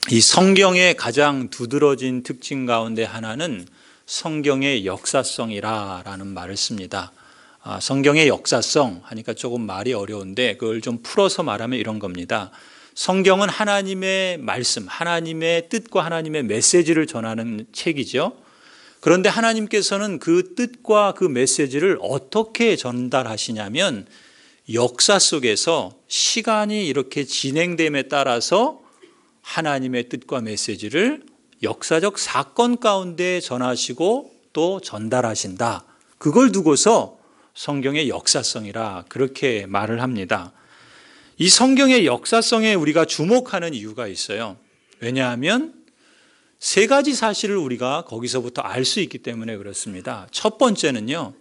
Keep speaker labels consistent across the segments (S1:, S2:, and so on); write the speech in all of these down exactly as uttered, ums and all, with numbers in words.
S1: 이 성경의 가장 두드러진 특징 가운데 하나는 성경의 역사성이라는 말을 씁니다. 아, 성경의 역사성 하니까 조금 말이 어려운데 그걸 좀 풀어서 말하면 이런 겁니다. 성경은 하나님의 말씀, 하나님의 뜻과 하나님의 메시지를 전하는 책이죠. 그런데 하나님께서는 그 뜻과 그 메시지를 어떻게 전달하시냐면 역사 속에서 시간이 이렇게 진행됨에 따라서 하나님의 뜻과 메시지를 역사적 사건 가운데 전하시고 또 전달하신다. 그걸 두고서 성경의 역사성이라 그렇게 말을 합니다. 이 성경의 역사성에 우리가 주목하는 이유가 있어요. 왜냐하면 세 가지 사실을 우리가 거기서부터 알 수 있기 때문에 그렇습니다. 첫 번째는요,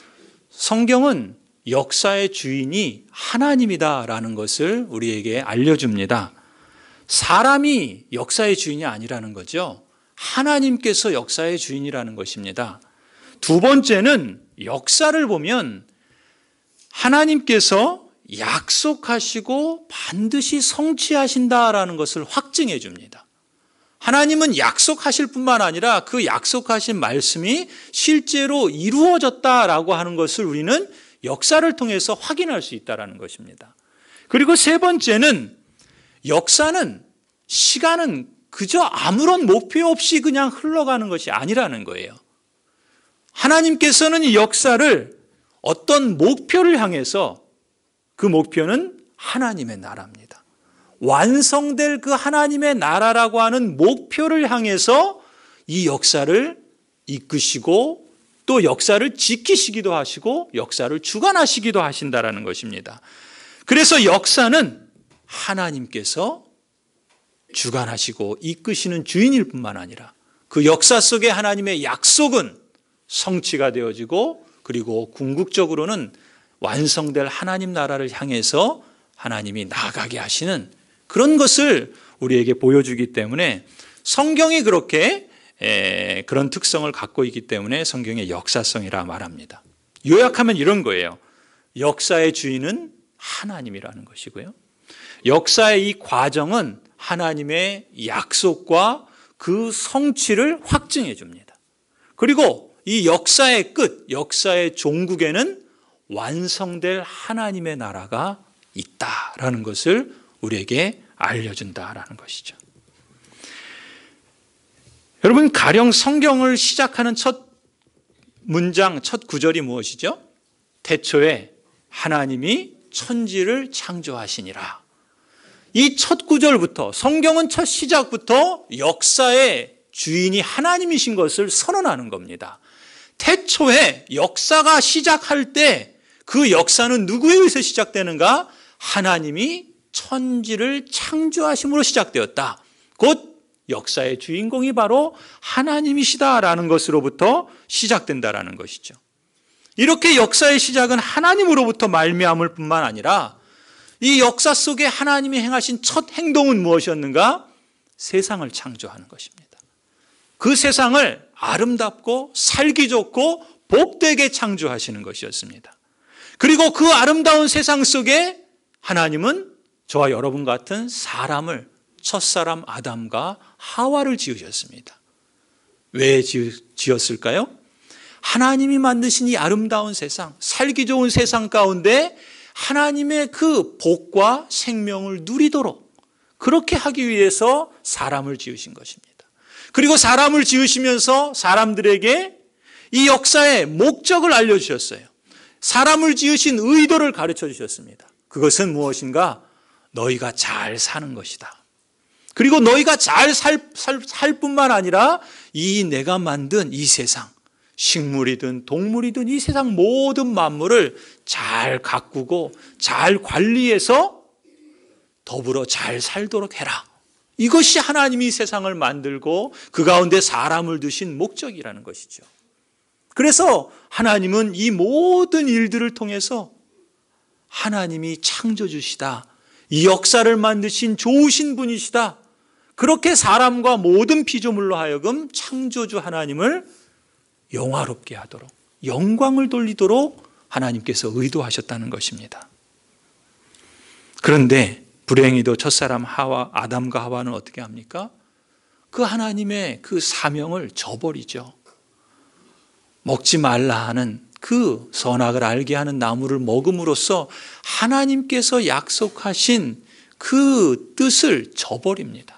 S1: 성경은 역사의 주인이 하나님이다라는 것을 우리에게 알려줍니다. 사람이 역사의 주인이 아니라는 거죠. 하나님께서 역사의 주인이라는 것입니다. 두 번째는 역사를 보면 하나님께서 약속하시고 반드시 성취하신다라는 것을 확증해 줍니다. 하나님은 약속하실 뿐만 아니라 그 약속하신 말씀이 실제로 이루어졌다라고 하는 것을 우리는 역사를 통해서 확인할 수 있다는 것입니다. 그리고 세 번째는 역사는, 시간은 그저 아무런 목표 없이 그냥 흘러가는 것이 아니라는 거예요. 하나님께서는 이 역사를 어떤 목표를 향해서, 그 목표는 하나님의 나라입니다. 완성될 그 하나님의 나라라고 하는 목표를 향해서 이 역사를 이끄시고 또 역사를 지키시기도 하시고 역사를 주관하시기도 하신다라는 것입니다. 그래서 역사는 하나님께서 주관하시고 이끄시는 주인일 뿐만 아니라 그 역사 속에 하나님의 약속은 성취가 되어지고 그리고 궁극적으로는 완성될 하나님 나라를 향해서 하나님이 나아가게 하시는 그런 것을 우리에게 보여주기 때문에 성경이 그렇게 그런 특성을 갖고 있기 때문에 성경의 역사성이라 말합니다. 요약하면 이런 거예요. 역사의 주인은 하나님이라는 것이고요. 역사의 이 과정은 하나님의 약속과 그 성취를 확증해 줍니다. 그리고 이 역사의 끝, 역사의 종국에는 완성될 하나님의 나라가 있다라는 것을 우리에게 알려준다라는 것이죠. 여러분, 가령 성경을 시작하는 첫 문장, 첫 구절이 무엇이죠? 태초에 하나님이 천지를 창조하시니라. 이 첫 구절부터, 성경은 첫 시작부터 역사의 주인이 하나님이신 것을 선언하는 겁니다. 태초에 역사가 시작할 때 그 역사는 누구에 의해서 시작되는가? 하나님이 천지를 창조하심으로 시작되었다. 곧 역사의 주인공이 바로 하나님이시다라는 것으로부터 시작된다라는 것이죠. 이렇게 역사의 시작은 하나님으로부터 말미암을 뿐만 아니라 이 역사 속에 하나님이 행하신 첫 행동은 무엇이었는가? 세상을 창조하는 것입니다. 그 세상을 아름답고 살기 좋고 복되게 창조하시는 것이었습니다. 그리고 그 아름다운 세상 속에 하나님은 저와 여러분 같은 사람을, 첫사람 아담과 하와를 지으셨습니다. 왜 지었을까요? 하나님이 만드신 이 아름다운 세상, 살기 좋은 세상 가운데 하나님의 그 복과 생명을 누리도록 그렇게 하기 위해서 사람을 지으신 것입니다. 그리고 사람을 지으시면서 사람들에게 이 역사의 목적을 알려주셨어요. 사람을 지으신 의도를 가르쳐 주셨습니다. 그것은 무엇인가? 너희가 잘 사는 것이다. 그리고 너희가 잘 살, 살, 살 뿐만 아니라 이 내가 만든 이 세상, 식물이든 동물이든 이 세상 모든 만물을 잘 가꾸고 잘 관리해서 더불어 잘 살도록 해라. 이것이 하나님이 세상을 만들고 그 가운데 사람을 두신 목적이라는 것이죠. 그래서 하나님은 이 모든 일들을 통해서 하나님이 창조주시다. 이 역사를 만드신 좋으신 분이시다. 그렇게 사람과 모든 피조물로 하여금 창조주 하나님을 영화롭게 하도록, 영광을 돌리도록 하나님께서 의도하셨다는 것입니다. 그런데 불행히도 첫사람 하와, 아담과 하와는 어떻게 합니까? 그 하나님의 그 사명을 저버리죠. 먹지 말라 하는 그 선악을 알게 하는 나무를 먹음으로써 하나님께서 약속하신 그 뜻을 저버립니다.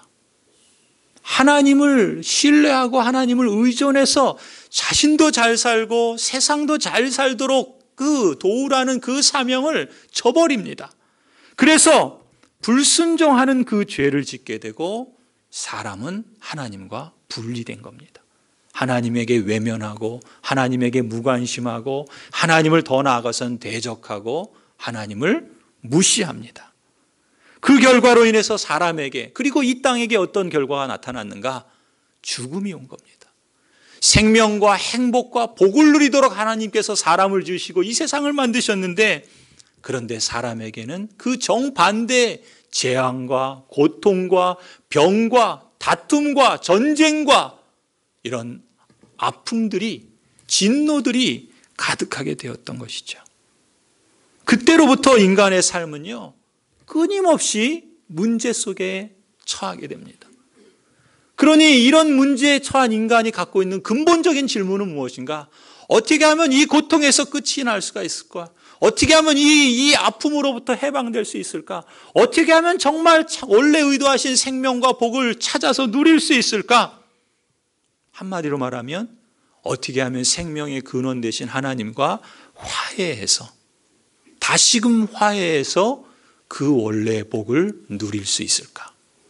S1: 하나님을 신뢰하고 하나님을 의존해서 자신도 잘 살고 세상도 잘 살도록 그 도우라는 그 사명을 저버립니다. 그래서 불순종하는 그 죄를 짓게 되고 사람은 하나님과 분리된 겁니다. 하나님에게 외면하고 하나님에게 무관심하고 하나님을 더 나아가서는 대적하고 하나님을 무시합니다. 그 결과로 인해서 사람에게 그리고 이 땅에게 어떤 결과가 나타났는가? 죽음이 온 겁니다. 생명과 행복과 복을 누리도록 하나님께서 사람을 지으시고 이 세상을 만드셨는데 그런데 사람에게는 그 정반대의 재앙과 고통과 병과 다툼과 전쟁과 이런 아픔들이 진노들이 가득하게 되었던 것이죠. 그때로부터 인간의 삶은요 끊임없이 문제 속에 처하게 됩니다. 그러니 이런 문제에 처한 인간이 갖고 있는 근본적인 질문은 무엇인가? 어떻게 하면 이 고통에서 끝이 날 수가 있을까? 어떻게 하면 이, 이 아픔으로부터 해방될 수 있을까? 어떻게 하면 정말 원래 의도하신 생명과 복을 찾아서 누릴 수 있을까? 한마디로 말하면 어떻게 하면 생명의 근원 되신 하나님과 화해해서 다시금 화해해서 그 원래의 복을 누릴 수 있을까?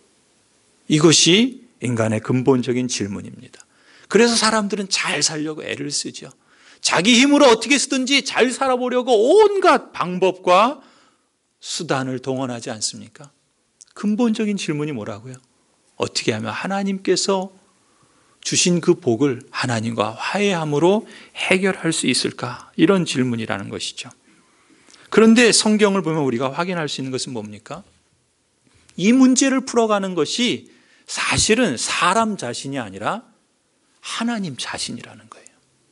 S1: 이것이 인간의 근본적인 질문입니다. 그래서 사람들은 잘 살려고 애를 쓰죠. 자기 힘으로 어떻게 쓰든지 잘 살아보려고 온갖 방법과 수단을 동원하지 않습니까? 근본적인 질문이 뭐라고요? 어떻게 하면 하나님께서 주신 그 복을 하나님과 화해함으로 해결할 수 있을까? 이런 질문이라는 것이죠. 그런데 성경을 보면 우리가 확인할 수 있는 것은 뭡니까? 이 문제를 풀어가는 것이 사실은 사람 자신이 아니라 하나님 자신이라는 거예요.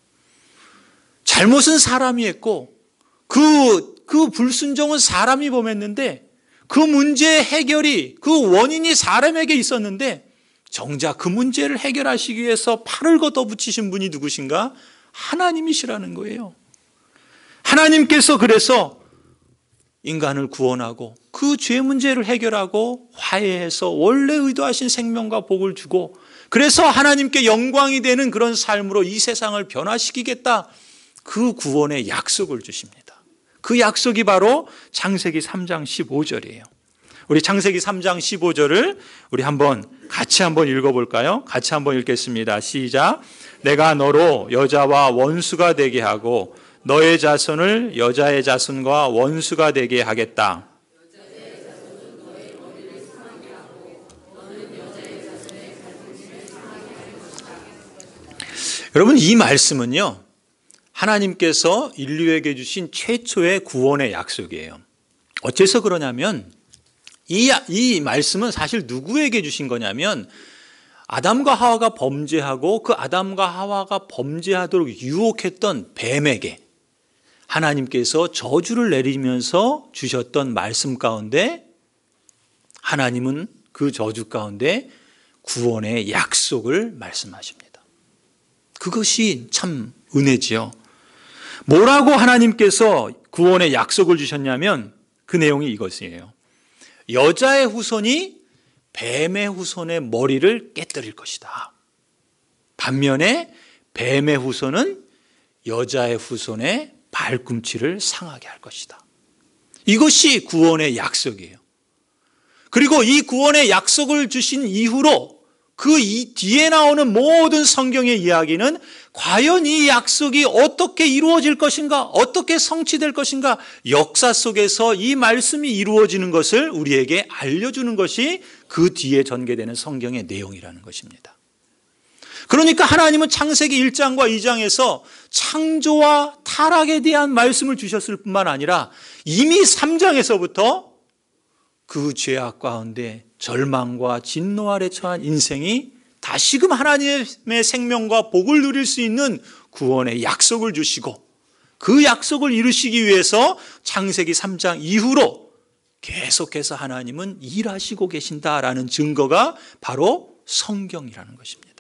S1: 잘못은 사람이 했고 그, 그 불순종은 사람이 범했는데 그 문제의 해결이 그 원인이 사람에게 있었는데 정작 그 문제를 해결하시기 위해서 팔을 걷어붙이신 분이 누구신가? 하나님이시라는 거예요. 하나님께서 그래서 인간을 구원하고 그 죄 문제를 해결하고 화해해서 원래 의도하신 생명과 복을 주고 그래서 하나님께 영광이 되는 그런 삶으로 이 세상을 변화시키겠다. 그 구원의 약속을 주십니다. 그 약속이 바로 창세기 삼 장 십오 절이에요. 우리 창세기 삼 장 십오 절을 우리 한번 같이 한번 읽어볼까요? 같이 한번 읽겠습니다. 시작. 내가 너로 여자와 원수가 되게 하고 너의 자손을 여자의 자손과 원수가 되게 하겠다. 여러분 이 말씀은요 하나님께서 인류에게 주신 최초의 구원의 약속이에요. 어째서 그러냐면 이, 이 말씀은 사실 누구에게 주신 거냐면 아담과 하와가 범죄하고 그 아담과 하와가 범죄하도록 유혹했던 뱀에게 하나님께서 저주를 내리면서 주셨던 말씀 가운데 하나님은 그 저주 가운데 구원의 약속을 말씀하십니다. 그것이 참 은혜지요. 뭐라고 하나님께서 구원의 약속을 주셨냐면 그 내용이 이것이에요. 여자의 후손이 뱀의 후손의 머리를 깨뜨릴 것이다. 반면에 뱀의 후손은 여자의 후손의 발꿈치를 상하게 할 것이다. 이것이 구원의 약속이에요. 그리고 이 구원의 약속을 주신 이후로 그 이 뒤에 나오는 모든 성경의 이야기는 과연 이 약속이 어떻게 이루어질 것인가, 어떻게 성취될 것인가, 역사 속에서 이 말씀이 이루어지는 것을 우리에게 알려주는 것이 그 뒤에 전개되는 성경의 내용이라는 것입니다. 그러니까 하나님은 창세기 일 장과 이 장에서 창조와 타락에 대한 말씀을 주셨을 뿐만 아니라 이미 삼 장에서부터 그 죄악 가운데 절망과 진노 아래 처한 인생이 다시금 하나님의 생명과 복을 누릴 수 있는 구원의 약속을 주시고 그 약속을 이루시기 위해서 창세기 삼 장 이후로 계속해서 하나님은 일하시고 계신다라는 증거가 바로 성경이라는 것입니다.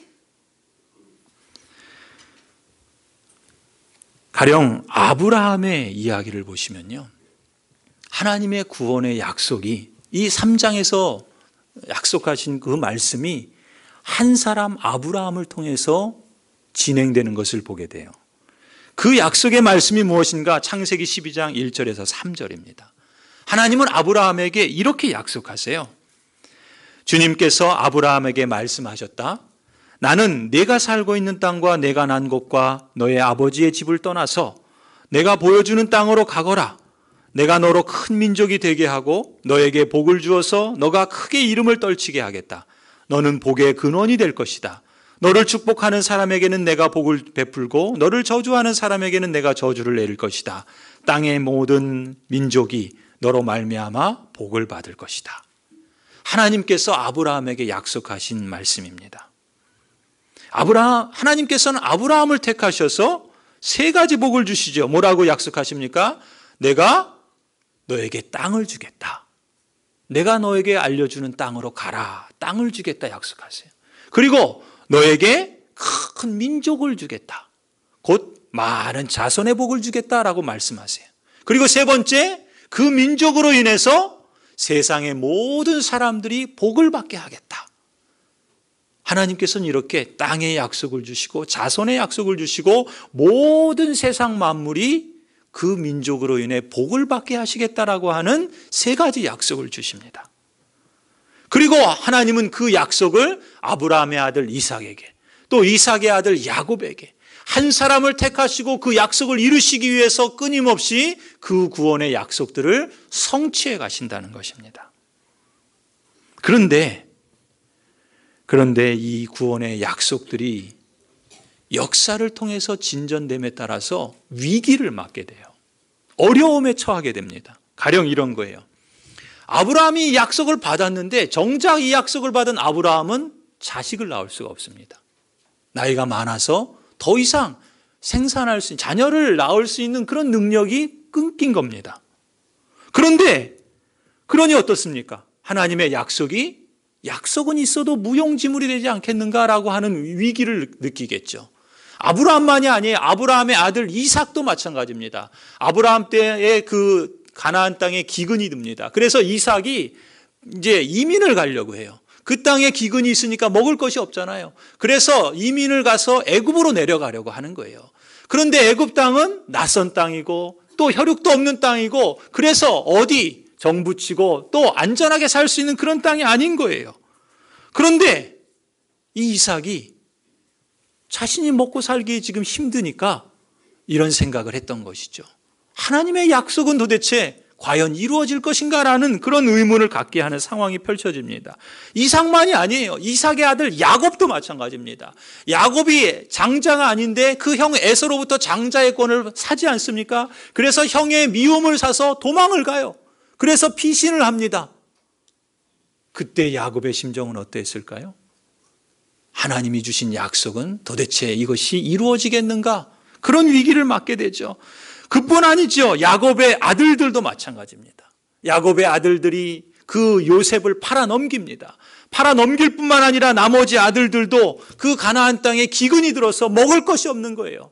S1: 가령 아브라함의 이야기를 보시면요, 하나님의 구원의 약속이 이 삼 장에서 약속하신 그 말씀이 한 사람 아브라함을 통해서 진행되는 것을 보게 돼요. 그 약속의 말씀이 무엇인가? 창세기 십이 장 일 절에서 삼 절입니다. 하나님은 아브라함에게 이렇게 약속하세요. 주님께서 아브라함에게 말씀하셨다. 나는 내가 살고 있는 땅과 내가 난 곳과 너의 아버지의 집을 떠나서 내가 보여주는 땅으로 가거라. 내가 너로 큰 민족이 되게 하고 너에게 복을 주어서 너가 크게 이름을 떨치게 하겠다. 너는 복의 근원이 될 것이다. 너를 축복하는 사람에게는 내가 복을 베풀고 너를 저주하는 사람에게는 내가 저주를 내릴 것이다. 땅의 모든 민족이 너로 말미암아 복을 받을 것이다. 하나님께서 아브라함에게 약속하신 말씀입니다. 아브라함, 하나님께서는 아브라함을 택하셔서 세 가지 복을 주시죠. 뭐라고 약속하십니까? 내가 너에게 땅을 주겠다. 내가 너에게 알려주는 땅으로 가라. 땅을 주겠다 약속하세요. 그리고 너에게 큰 민족을 주겠다. 곧 많은 자손의 복을 주겠다라고 말씀하세요. 그리고 세 번째, 그 민족으로 인해서 세상의 모든 사람들이 복을 받게 하겠다. 하나님께서는 이렇게 땅의 약속을 주시고 자손의 약속을 주시고 모든 세상 만물이 그 민족으로 인해 복을 받게 하시겠다라고 하는 세 가지 약속을 주십니다. 그리고 하나님은 그 약속을 아브라함의 아들 이삭에게, 또 이삭의 아들 야곱에게 한 사람을 택하시고 그 약속을 이루시기 위해서 끊임없이 그 구원의 약속들을 성취해 가신다는 것입니다. 그런데 그런데 이 구원의 약속들이 역사를 통해서 진전됨에 따라서 위기를 맞게 돼요. 어려움에 처하게 됩니다. 가령 이런 거예요. 아브라함이 약속을 받았는데 정작 이 약속을 받은 아브라함은 자식을 낳을 수가 없습니다. 나이가 많아서 더 이상 생산할 수 있는, 자녀를 낳을 수 있는 그런 능력이 끊긴 겁니다. 그런데 그러니 어떻습니까? 하나님의 약속이 약속은 있어도 무용지물이 되지 않겠는가라고 하는 위기를 느끼겠죠. 아브라함만이 아니에요. 아브라함의 아들 이삭도 마찬가지입니다. 아브라함 때의 그 가나안 땅에 기근이 듭니다. 그래서 이삭이 이제 이민을 가려고 해요. 그 땅에 기근이 있으니까 먹을 것이 없잖아요. 그래서 이민을 가서 애굽으로 내려가려고 하는 거예요. 그런데 애굽 땅은 낯선 땅이고 또 혈육도 없는 땅이고 그래서 어디 정부치고 또 안전하게 살 수 있는 그런 땅이 아닌 거예요. 그런데 이 이삭이 자신이 먹고 살기 지금 힘드니까 이런 생각을 했던 것이죠. 하나님의 약속은 도대체 과연 이루어질 것인가라는 그런 의문을 갖게 하는 상황이 펼쳐집니다. 이삭만이 아니에요. 이삭의 아들 야곱도 마찬가지입니다. 야곱이 장자가 아닌데 그 형 에서로부터 장자의 권을 사지 않습니까? 그래서 형의 미움을 사서 도망을 가요. 그래서 피신을 합니다. 그때 야곱의 심정은 어땠을까요? 하나님이 주신 약속은 도대체 이것이 이루어지겠는가? 그런 위기를 맞게 되죠. 그뿐 아니죠. 야곱의 아들들도 마찬가지입니다. 야곱의 아들들이 그 요셉을 팔아 넘깁니다. 팔아 넘길 뿐만 아니라 나머지 아들들도 그 가나안 땅에 기근이 들어서 먹을 것이 없는 거예요.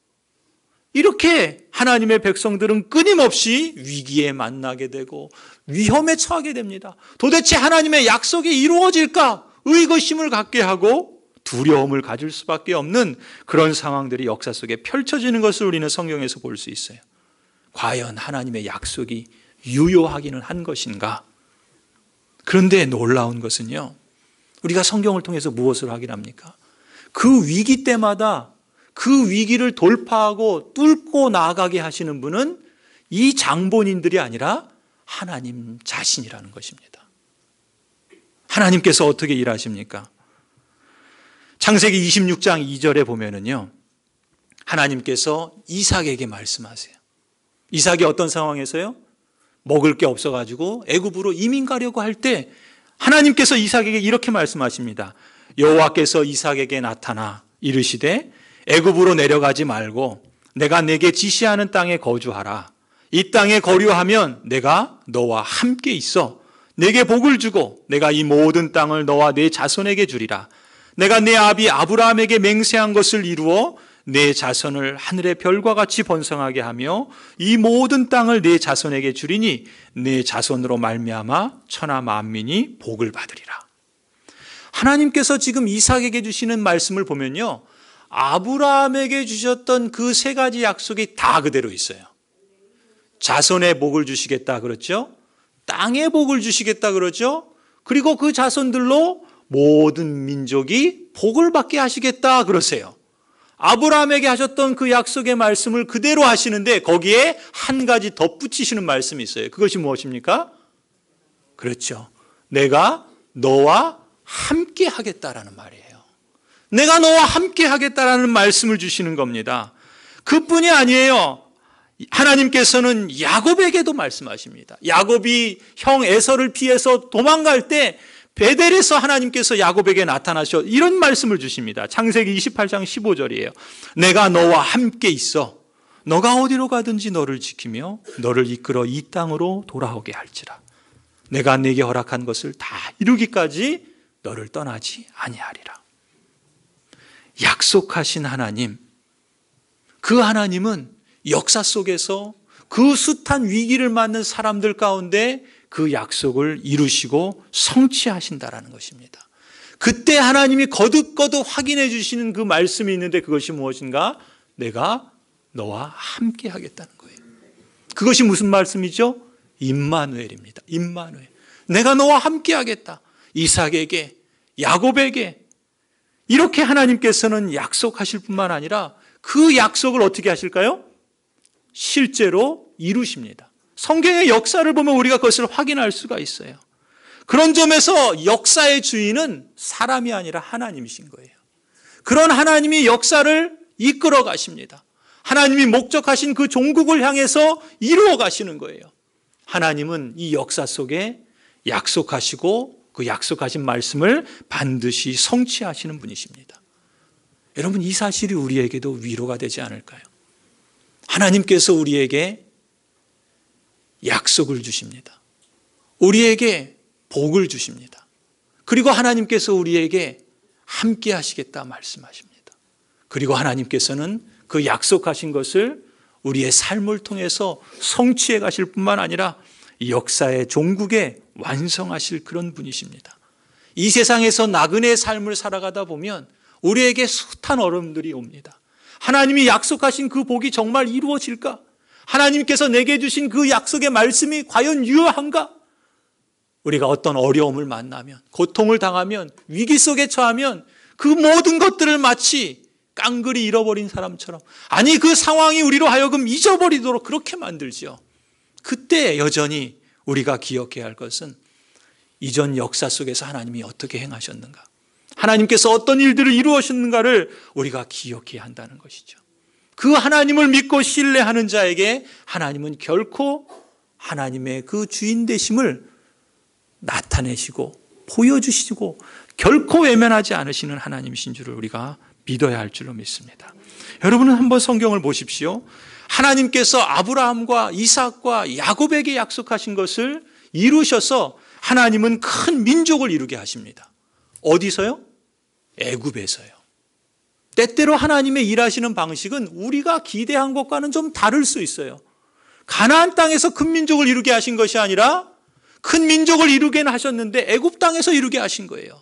S1: 이렇게 하나님의 백성들은 끊임없이 위기에 만나게 되고 위험에 처하게 됩니다. 도대체 하나님의 약속이 이루어질까? 의구심을 갖게 하고 두려움을 가질 수밖에 없는 그런 상황들이 역사 속에 펼쳐지는 것을 우리는 성경에서 볼 수 있어요. 과연 하나님의 약속이 유효하기는 한 것인가? 그런데 놀라운 것은요, 우리가 성경을 통해서 무엇을 확인합니까? 그 위기 때마다 그 위기를 돌파하고 뚫고 나아가게 하시는 분은 이 장본인들이 아니라 하나님 자신이라는 것입니다. 하나님께서 어떻게 일하십니까? 창세기 이십육 장 이 절에 보면은요, 하나님께서 이삭에게 말씀하세요. 이삭이 어떤 상황에서요? 먹을 게 없어가지고 애굽으로 이민 가려고 할 때 하나님께서 이삭에게 이렇게 말씀하십니다. 여호와께서 이삭에게 나타나 이르시되 애굽으로 내려가지 말고 내가 내게 지시하는 땅에 거주하라. 이 땅에 거류하면 내가 너와 함께 있어 내게 복을 주고 내가 이 모든 땅을 너와 내 자손에게 주리라. 내가 내 아비 아브라함에게 맹세한 것을 이루어 내 자손을 하늘의 별과 같이 번성하게 하며 이 모든 땅을 내 자손에게 주리니 내 자손으로 말미암아 천하 만민이 복을 받으리라. 하나님께서 지금 이삭에게 주시는 말씀을 보면요, 아브라함에게 주셨던 그 세 가지 약속이 다 그대로 있어요. 자손의 복을 주시겠다 그렇죠? 땅의 복을 주시겠다 그러죠? 그리고 그 자손들로 모든 민족이 복을 받게 하시겠다 그러세요. 아브라함에게 하셨던 그 약속의 말씀을 그대로 하시는데 거기에 한 가지 덧붙이시는 말씀이 있어요. 그것이 무엇입니까? 그렇죠. 내가 너와 함께 하겠다라는 말이에요. 내가 너와 함께 하겠다라는 말씀을 주시는 겁니다. 그뿐이 아니에요. 하나님께서는 야곱에게도 말씀하십니다. 야곱이 형 에서를 피해서 도망갈 때 베델에서 하나님께서 야곱에게 나타나셔 이런 말씀을 주십니다. 창세기 이십팔 장 십오 절이에요. 내가 너와 함께 있어 너가 어디로 가든지 너를 지키며 너를 이끌어 이 땅으로 돌아오게 할지라. 내가 네게 허락한 것을 다 이루기까지 너를 떠나지 아니하리라. 약속하신 하나님, 그 하나님은 역사 속에서 그 숱한 위기를 맞는 사람들 가운데 그 약속을 이루시고 성취하신다라는 것입니다. 그때 하나님이 거듭거듭 확인해 주시는 그 말씀이 있는데 그것이 무엇인가? 내가 너와 함께 하겠다는 거예요. 그것이 무슨 말씀이죠? 임마누엘입니다. 임마누엘. 내가 너와 함께 하겠다. 이삭에게, 야곱에게 이렇게 하나님께서는 약속하실 뿐만 아니라 그 약속을 어떻게 하실까요? 실제로 이루십니다. 성경의 역사를 보면 우리가 그것을 확인할 수가 있어요. 그런 점에서 역사의 주인은 사람이 아니라 하나님이신 거예요. 그런 하나님이 역사를 이끌어 가십니다. 하나님이 목적하신 그 종국을 향해서 이루어 가시는 거예요. 하나님은 이 역사 속에 약속하시고 그 약속하신 말씀을 반드시 성취하시는 분이십니다. 여러분, 이 사실이 우리에게도 위로가 되지 않을까요? 하나님께서 우리에게 약속을 주십니다. 우리에게 복을 주십니다. 그리고 하나님께서 우리에게 함께 하시겠다 말씀하십니다. 그리고 하나님께서는 그 약속하신 것을 우리의 삶을 통해서 성취해 가실 뿐만 아니라 역사의 종국에 완성하실 그런 분이십니다. 이 세상에서 나그네의 삶을 살아가다 보면 우리에게 숱한 어려움들이 옵니다. 하나님이 약속하신 그 복이 정말 이루어질까? 하나님께서 내게 주신 그 약속의 말씀이 과연 유효한가? 우리가 어떤 어려움을 만나면, 고통을 당하면, 위기 속에 처하면 그 모든 것들을 마치 깡그리 잃어버린 사람처럼, 아니 그 상황이 우리로 하여금 잊어버리도록 그렇게 만들죠. 그때 여전히 우리가 기억해야 할 것은 이전 역사 속에서 하나님이 어떻게 행하셨는가, 하나님께서 어떤 일들을 이루었는가를 우리가 기억해야 한다는 것이죠. 그 하나님을 믿고 신뢰하는 자에게 하나님은 결코 하나님의 그 주인 되심을 나타내시고 보여주시고 결코 외면하지 않으시는 하나님이신 줄을 우리가 믿어야 할 줄로 믿습니다. 여러분은 한번 성경을 보십시오. 하나님께서 아브라함과 이삭과 야곱에게 약속하신 것을 이루셔서 하나님은 큰 민족을 이루게 하십니다. 어디서요? 애굽에서요. 때때로 하나님의 일하시는 방식은 우리가 기대한 것과는 좀 다를 수 있어요. 가나안 땅에서 큰 민족을 이루게 하신 것이 아니라 큰 민족을 이루게는 하셨는데 애굽 땅에서 이루게 하신 거예요.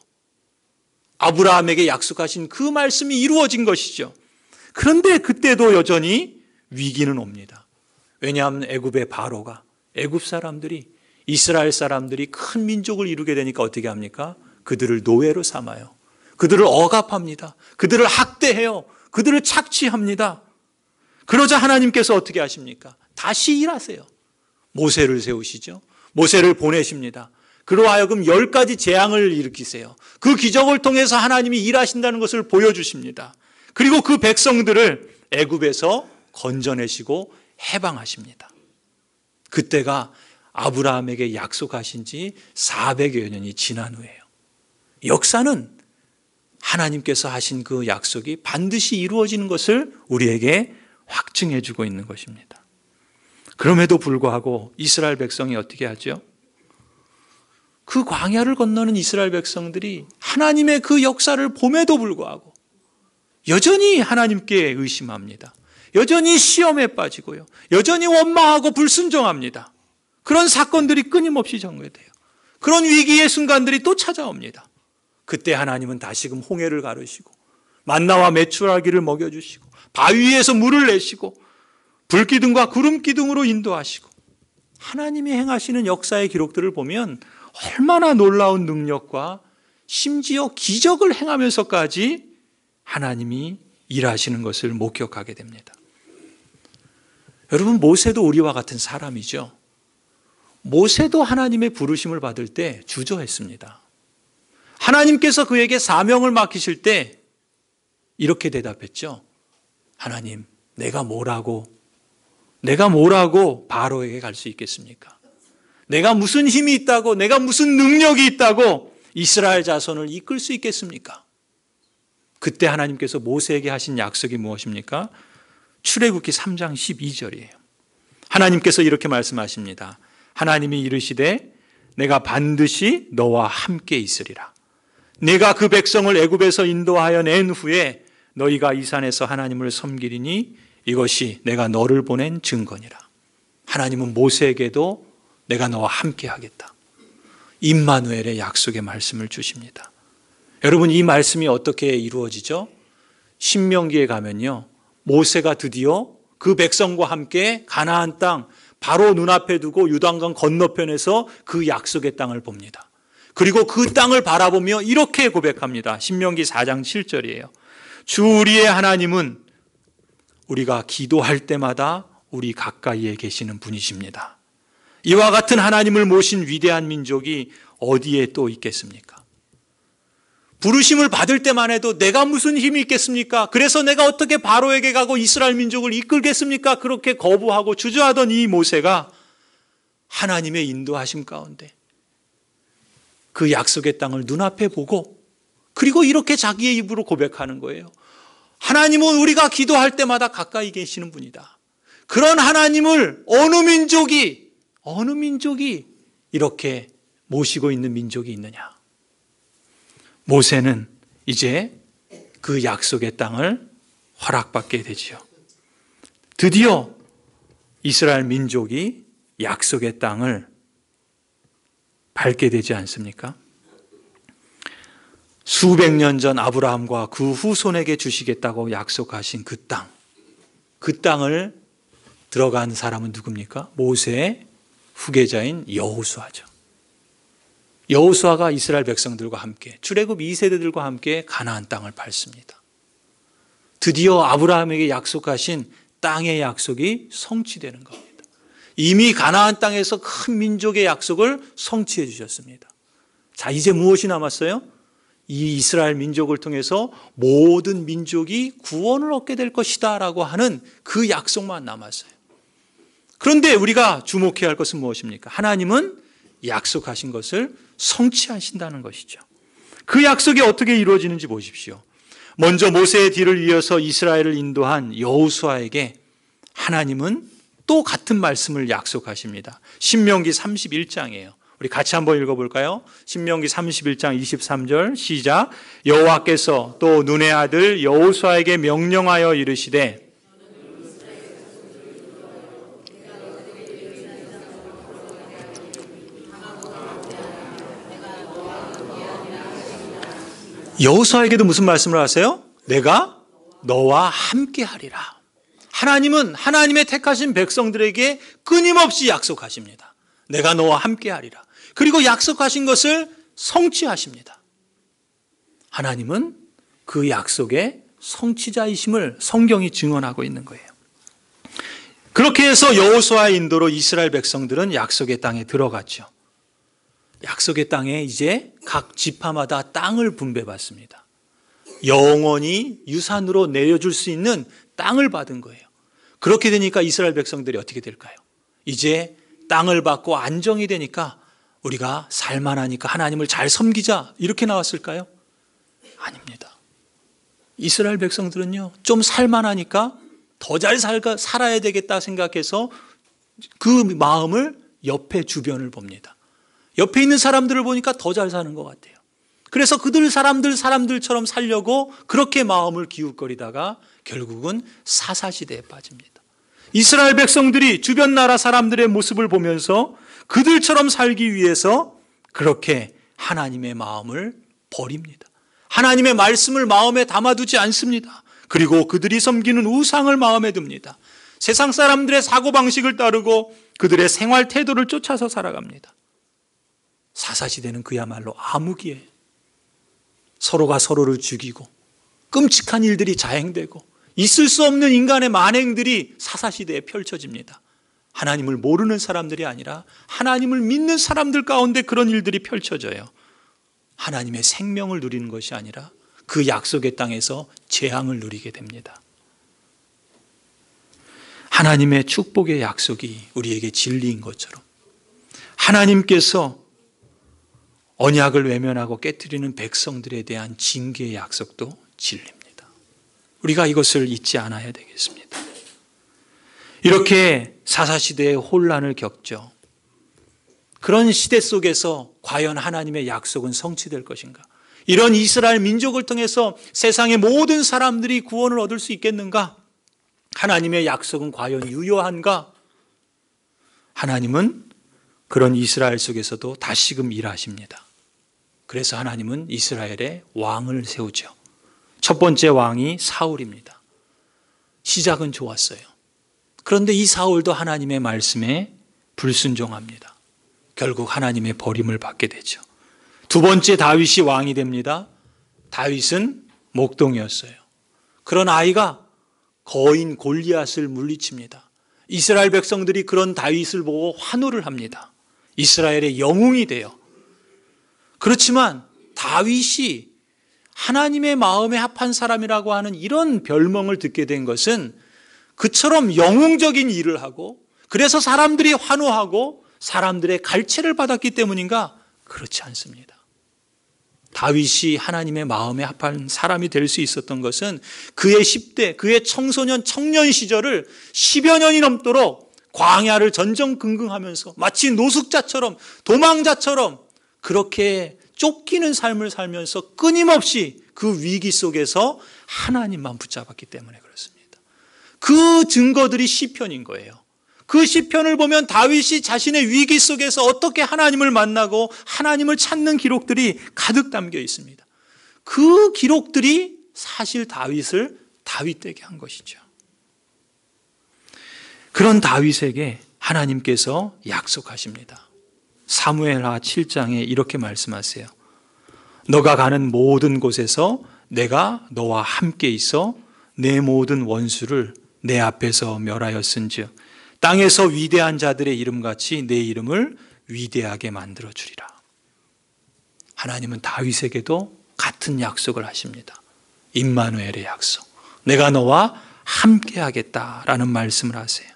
S1: 아브라함에게 약속하신 그 말씀이 이루어진 것이죠. 그런데 그때도 여전히 위기는 옵니다. 왜냐하면 애굽의 바로가, 애굽 사람들이, 이스라엘 사람들이 큰 민족을 이루게 되니까 어떻게 합니까? 그들을 노예로 삼아요. 그들을 억압합니다. 그들을 학대해요. 그들을 착취합니다. 그러자 하나님께서 어떻게 하십니까? 다시 일하세요. 모세를 세우시죠. 모세를 보내십니다. 그로 하여금 열 가지 재앙을 일으키세요. 그 기적을 통해서 하나님이 일하신다는 것을 보여주십니다. 그리고 그 백성들을 애굽에서 건져내시고 해방하십니다. 그때가 아브라함에게 약속하신 지 사백여 년이 지난 후에요. 역사는 하나님께서 하신 그 약속이 반드시 이루어지는 것을 우리에게 확증해 주고 있는 것입니다. 그럼에도 불구하고 이스라엘 백성이 어떻게 하죠? 그 광야를 건너는 이스라엘 백성들이 하나님의 그 역사를 봄에도 불구하고 여전히 하나님께 의심합니다. 여전히 시험에 빠지고요. 여전히 원망하고 불순종합니다. 그런 사건들이 끊임없이 전개돼요. 그런 위기의 순간들이 또 찾아옵니다. 그때 하나님은 다시금 홍해를 가르시고 만나와 메추라기를 먹여주시고 바위 위에서 물을 내시고 불기둥과 구름기둥으로 인도하시고 하나님이 행하시는 역사의 기록들을 보면 얼마나 놀라운 능력과 심지어 기적을 행하면서까지 하나님이 일하시는 것을 목격하게 됩니다. 여러분, 모세도 우리와 같은 사람이죠. 모세도 하나님의 부르심을 받을 때 주저했습니다. 하나님께서 그에게 사명을 맡기실 때 이렇게 대답했죠. 하나님, 내가 뭐라고 내가 뭐라고 바로에게 갈 수 있겠습니까? 내가 무슨 힘이 있다고, 내가 무슨 능력이 있다고 이스라엘 자손을 이끌 수 있겠습니까? 그때 하나님께서 모세에게 하신 약속이 무엇입니까? 출애굽기 삼 장 십이 절이에요. 하나님께서 이렇게 말씀하십니다. 하나님이 이르시되 내가 반드시 너와 함께 있으리라. 내가 그 백성을 애굽에서 인도하여 낸 후에 너희가 이 산에서 하나님을 섬기리니 이것이 내가 너를 보낸 증거니라. 하나님은 모세에게도 내가 너와 함께 하겠다. 임마누엘의 약속의 말씀을 주십니다. 여러분, 이 말씀이 어떻게 이루어지죠? 신명기에 가면요, 모세가 드디어 그 백성과 함께 가나안 땅 바로 눈앞에 두고 요단강 건너편에서 그 약속의 땅을 봅니다. 그리고 그 땅을 바라보며 이렇게 고백합니다. 신명기 사 장 칠 절이에요. 주 우리의 하나님은 우리가 기도할 때마다 우리 가까이에 계시는 분이십니다. 이와 같은 하나님을 모신 위대한 민족이 어디에 또 있겠습니까? 부르심을 받을 때만 해도 내가 무슨 힘이 있겠습니까? 그래서 내가 어떻게 바로에게 가고 이스라엘 민족을 이끌겠습니까? 그렇게 거부하고 주저하던 이 모세가 하나님의 인도하심 가운데 그 약속의 땅을 눈앞에 보고 그리고 이렇게 자기의 입으로 고백하는 거예요. 하나님은 우리가 기도할 때마다 가까이 계시는 분이다. 그런 하나님을 어느 민족이 어느 민족이 이렇게 모시고 있는 민족이 있느냐? 모세는 이제 그 약속의 땅을 허락받게 되지요. 드디어 이스라엘 민족이 약속의 땅을 밟게 되지 않습니까? 수백 년 전 아브라함과 그 후손에게 주시겠다고 약속하신 그 땅, 그 땅을 들어간 사람은 누굽니까? 모세의 후계자인 여호수아죠. 여호수아가 이스라엘 백성들과 함께 출애굽 이 세대들과 함께 가나안 땅을 밟습니다. 드디어 아브라함에게 약속하신 땅의 약속이 성취되는 겁니다. 이미 가나안 땅에서 큰 민족의 약속을 성취해 주셨습니다. 자, 이제 무엇이 남았어요? 이 이스라엘 민족을 통해서 모든 민족이 구원을 얻게 될 것이다 라고 하는 그 약속만 남았어요. 그런데 우리가 주목해야 할 것은 무엇입니까? 하나님은 약속하신 것을 성취하신다는 것이죠. 그 약속이 어떻게 이루어지는지 보십시오. 먼저 모세의 뒤를 이어서 이스라엘을 인도한 여호수아에게 하나님은 또 같은 말씀을 약속하십니다. 신명기 삼십일 장이에요. 우리 같이 한번 읽어볼까요? 신명기 삼십일 장 이십삼 절 시작. 여호와께서 또 눈의 아들 여호수아에게 명령하여 이르시되 여호수아에게도 무슨 말씀을 하세요? 내가 너와 함께 하리라. 하나님은 하나님의 택하신 백성들에게 끊임없이 약속하십니다. 내가 너와 함께 하리라. 그리고 약속하신 것을 성취하십니다. 하나님은 그 약속의 성취자이심을 성경이 증언하고 있는 거예요. 그렇게 해서 여호수아의 인도로 이스라엘 백성들은 약속의 땅에 들어갔죠. 약속의 땅에 이제 각 지파마다 땅을 분배받습니다. 영원히 유산으로 내려줄 수 있는 땅을 받은 거예요. 그렇게 되니까 이스라엘 백성들이 어떻게 될까요? 이제 땅을 받고 안정이 되니까 우리가 살만하니까 하나님을 잘 섬기자 이렇게 나왔을까요? 아닙니다. 이스라엘 백성들은요, 좀 살만하니까 더 잘 살아야 되겠다 생각해서 그 마음을 옆에 주변을 봅니다. 옆에 있는 사람들을 보니까 더 잘 사는 것 같아요. 그래서 그들 사람들 사람들처럼 살려고 그렇게 마음을 기웃거리다가 결국은 사사시대에 빠집니다. 이스라엘 백성들이 주변 나라 사람들의 모습을 보면서 그들처럼 살기 위해서 그렇게 하나님의 마음을 버립니다. 하나님의 말씀을 마음에 담아두지 않습니다. 그리고 그들이 섬기는 우상을 마음에 둡니다. 세상 사람들의 사고방식을 따르고 그들의 생활 태도를 쫓아서 살아갑니다. 사사시대는 그야말로 암흑이에요. 서로가 서로를 죽이고 끔찍한 일들이 자행되고 있을 수 없는 인간의 만행들이 사사시대에 펼쳐집니다. 하나님을 모르는 사람들이 아니라 하나님을 믿는 사람들 가운데 그런 일들이 펼쳐져요. 하나님의 생명을 누리는 것이 아니라 그 약속의 땅에서 재앙을 누리게 됩니다. 하나님의 축복의 약속이 우리에게 진리인 것처럼 하나님께서 언약을 외면하고 깨뜨리는 백성들에 대한 징계의 약속도 진리입니다. 우리가 이것을 잊지 않아야 되겠습니다. 이렇게 사사시대의 혼란을 겪죠. 그런 시대 속에서 과연 하나님의 약속은 성취될 것인가? 이런 이스라엘 민족을 통해서 세상의 모든 사람들이 구원을 얻을 수 있겠는가? 하나님의 약속은 과연 유효한가? 하나님은 그런 이스라엘 속에서도 다시금 일하십니다. 그래서 하나님은 이스라엘에 왕을 세우죠. 첫 번째 왕이 사울입니다. 시작은 좋았어요. 그런데 이 사울도 하나님의 말씀에 불순종합니다. 결국 하나님의 버림을 받게 되죠. 두 번째 다윗이 왕이 됩니다. 다윗은 목동이었어요. 그런 아이가 거인 골리앗을 물리칩니다. 이스라엘 백성들이 그런 다윗을 보고 환호를 합니다. 이스라엘의 영웅이 돼요. 그렇지만 다윗이 하나님의 마음에 합한 사람이라고 하는 이런 별명을 듣게 된 것은 그처럼 영웅적인 일을 하고 그래서 사람들이 환호하고 사람들의 갈채를 받았기 때문인가? 그렇지 않습니다. 다윗이 하나님의 마음에 합한 사람이 될 수 있었던 것은 그의 십 대, 그의 청소년, 청년 시절을 십여 년이 넘도록 광야를 전전긍긍하면서 마치 노숙자처럼 도망자처럼 그렇게 쫓기는 삶을 살면서 끊임없이 그 위기 속에서 하나님만 붙잡았기 때문에 그렇습니다. 그 증거들이 시편인 거예요. 그 시편을 보면 다윗이 자신의 위기 속에서 어떻게 하나님을 만나고 하나님을 찾는 기록들이 가득 담겨 있습니다. 그 기록들이 사실 다윗을 다윗되게 한 것이죠. 그런 다윗에게 하나님께서 약속하십니다. 사무엘하 칠 장에 이렇게 말씀하세요. 너가 가는 모든 곳에서 내가 너와 함께 있어 내 모든 원수를 내 앞에서 멸하였은즉 땅에서 위대한 자들의 이름같이 내 이름을 위대하게 만들어 주리라. 하나님은 다윗에게도 같은 약속을 하십니다. 임마누엘의 약속. 내가 너와 함께 하겠다라는 말씀을 하세요.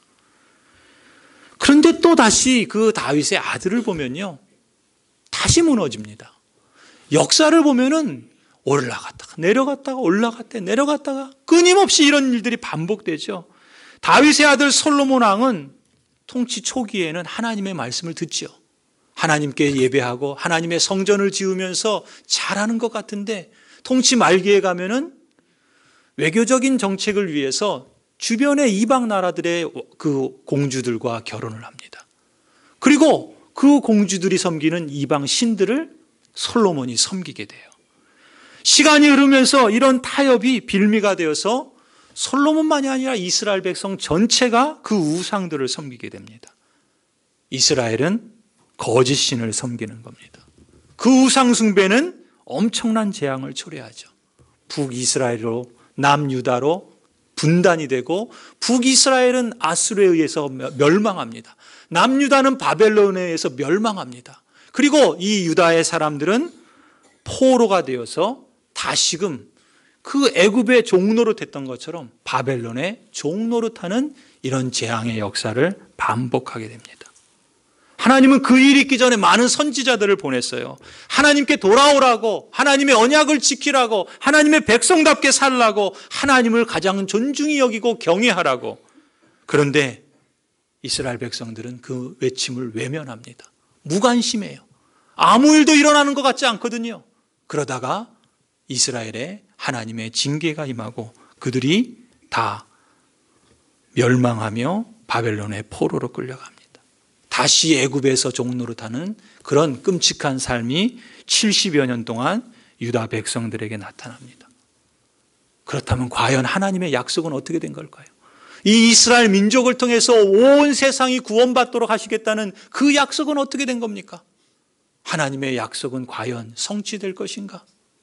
S1: 그런데 또 다시 그 다윗의 아들을 보면요. 다시 무너집니다. 역사를 보면은 올라갔다가 내려갔다가 올라갔다 내려갔다가 끊임없이 이런 일들이 반복되죠. 다윗의 아들 솔로몬 왕은 통치 초기에는 하나님의 말씀을 듣죠. 하나님께 예배하고 하나님의 성전을 지으면서 잘하는 것 같은데 통치 말기에 가면은 외교적인 정책을 위해서 주변의 이방 나라들의 그 공주들과 결혼을 합니다. 그리고 그 공주들이 섬기는 이방 신들을 솔로몬이 섬기게 돼요. 시간이 흐르면서 이런 타협이 빌미가 되어서 솔로몬만이 아니라 이스라엘 백성 전체가 그 우상들을 섬기게 됩니다. 이스라엘은 거짓 신을 섬기는 겁니다. 그 우상 숭배는 엄청난 재앙을 초래하죠. 북이스라엘로 남유다로 분단이 되고 북이스라엘은 아수르에 의해서 멸망합니다. 남유다는 바벨론에 의해서 멸망합니다. 그리고 이 유다의 사람들은 포로가 되어서 다시금 그 애굽의 종노릇했던 것처럼 바벨론의 종노릇하는 이런 재앙의 역사를 반복하게 됩니다. 하나님은 그 일이 있기 전에 많은 선지자들을 보냈어요. 하나님께 돌아오라고, 하나님의 언약을 지키라고, 하나님의 백성답게 살라고, 하나님을 가장 존중히 여기고 경외하라고. 그런데 이스라엘 백성들은 그 외침을 외면합니다. 무관심해요. 아무 일도 일어나는 것 같지 않거든요. 그러다가 이스라엘에 하나님의 징계가 임하고 그들이 다 멸망하며 바벨론의 포로로 끌려갑니다. 다시 애굽에서 종노릇하는 그런 끔찍한 삶이 칠십여 년 동안 유다 백성들에게 나타납니다. 그렇다면 과연 하나님의 약속은 어떻게 된 걸까요? 이 이스라엘 민족을 통해서 온 세상이 구원받도록 하시겠다는 그 약속은 어떻게 된 겁니까? 하나님의 약속은 과연 성취될 것인가?